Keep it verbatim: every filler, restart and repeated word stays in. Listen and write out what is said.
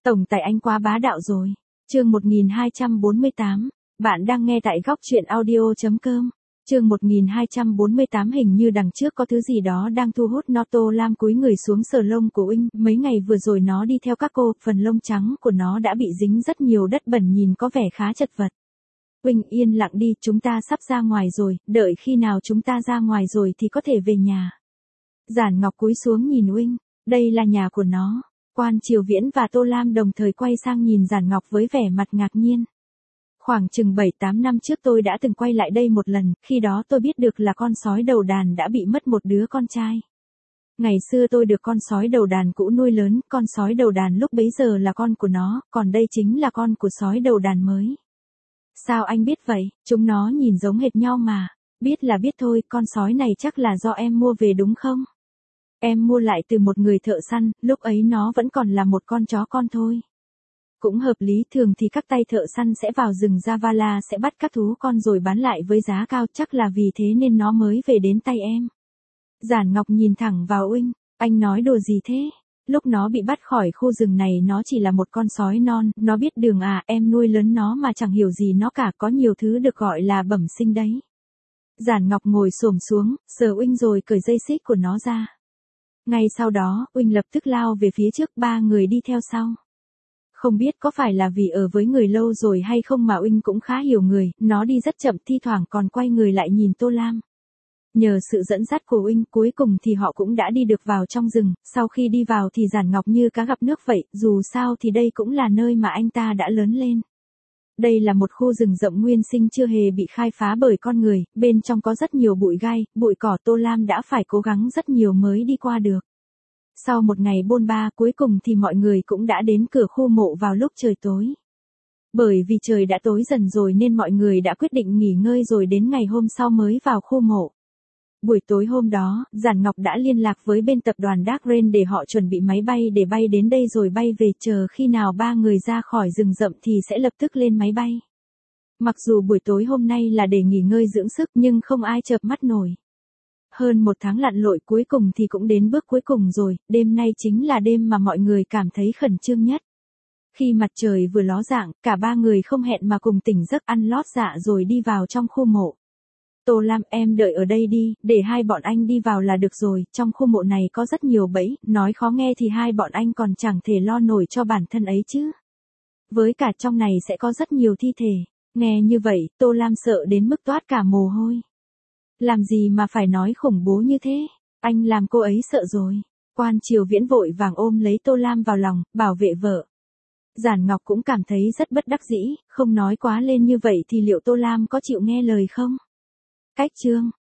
Tổng tài anh quá bá đạo rồi. Chương một nghìn hai trăm bốn mươi tám. Bạn đang nghe tại góc truyện audio chấm com. Chương một nghìn hai trăm bốn mươi tám hình như đằng trước có thứ gì đó đang thu hút nó. Tô Lam cúi người xuống sờ lông của Uinh, mấy ngày vừa rồi nó đi theo các cô, phần lông trắng của nó đã bị dính rất nhiều đất bẩn nhìn có vẻ khá chật vật. Uinh yên lặng đi, chúng ta sắp ra ngoài rồi, đợi khi nào chúng ta ra ngoài rồi thì có thể về nhà. Giản Ngọc cúi xuống nhìn Uinh, đây là nhà của nó. Quan Triều Viễn và Tô Lam đồng thời quay sang nhìn Giản Ngọc với vẻ mặt ngạc nhiên. Khoảng chừng bảy tám năm trước tôi đã từng quay lại đây một lần, khi đó tôi biết được là con sói đầu đàn đã bị mất một đứa con trai. Ngày xưa tôi được con sói đầu đàn cũ nuôi lớn, con sói đầu đàn lúc bấy giờ là con của nó, còn đây chính là con của sói đầu đàn mới. Sao anh biết vậy, chúng nó nhìn giống hệt nhau mà. Biết là biết thôi, con sói này chắc là do em mua về đúng không? Em mua lại từ một người thợ săn, lúc ấy nó vẫn còn là một con chó con thôi. Cũng hợp lý, thường thì các tay thợ săn sẽ vào rừng Javala sẽ bắt các thú con rồi bán lại với giá cao, chắc là vì thế nên nó mới về đến tay em. Giản Ngọc nhìn thẳng vào Uinh, anh nói đùa gì thế? Lúc nó bị bắt khỏi khu rừng này nó chỉ là một con sói non, nó biết đường à, em nuôi lớn nó mà chẳng hiểu gì nó cả, có nhiều thứ được gọi là bẩm sinh đấy. Giản Ngọc ngồi xổm xuống, sờ Uinh rồi cởi dây xích của nó ra. Ngay sau đó, Uinh lập tức lao về phía trước, ba người đi theo sau. Không biết có phải là vì ở với người lâu rồi hay không mà Uinh cũng khá hiểu người, nó đi rất chậm, thi thoảng còn quay người lại nhìn Tô Lam. Nhờ sự dẫn dắt của Uinh, cuối cùng thì họ cũng đã đi được vào trong rừng, sau khi đi vào thì Giản Ngọc như cá gặp nước vậy, dù sao thì đây cũng là nơi mà anh ta đã lớn lên. Đây là một khu rừng rộng nguyên sinh chưa hề bị khai phá bởi con người, bên trong có rất nhiều bụi gai, bụi cỏ, Tô Lam đã phải cố gắng rất nhiều mới đi qua được. Sau một ngày bôn ba, cuối cùng thì mọi người cũng đã đến cửa khu mộ vào lúc trời tối. Bởi vì trời đã tối dần rồi nên mọi người đã quyết định nghỉ ngơi rồi đến ngày hôm sau mới vào khu mộ. Buổi tối hôm đó, Giản Ngọc đã liên lạc với bên tập đoàn Dark Rain để họ chuẩn bị máy bay để bay đến đây rồi bay về, chờ khi nào ba người ra khỏi rừng rậm thì sẽ lập tức lên máy bay. Mặc dù buổi tối hôm nay là để nghỉ ngơi dưỡng sức nhưng không ai chợp mắt nổi. Hơn một tháng lặn lội cuối cùng thì cũng đến bước cuối cùng rồi, đêm nay chính là đêm mà mọi người cảm thấy khẩn trương nhất. Khi mặt trời vừa ló dạng, cả ba người không hẹn mà cùng tỉnh giấc ăn lót dạ rồi đi vào trong khu mộ. Tô Lam, em đợi ở đây đi, để hai bọn anh đi vào là được rồi, trong khu mộ này có rất nhiều bẫy, nói khó nghe thì hai bọn anh còn chẳng thể lo nổi cho bản thân ấy chứ. Với cả trong này sẽ có rất nhiều thi thể, nghe như vậy, Tô Lam sợ đến mức toát cả mồ hôi. Làm gì mà phải nói khủng bố như thế, anh làm cô ấy sợ rồi. Quan Triều Viễn vội vàng ôm lấy Tô Lam vào lòng, bảo vệ vợ. Giản Ngọc cũng cảm thấy rất bất đắc dĩ, không nói quá lên như vậy thì liệu Tô Lam có chịu nghe lời không? Cách chương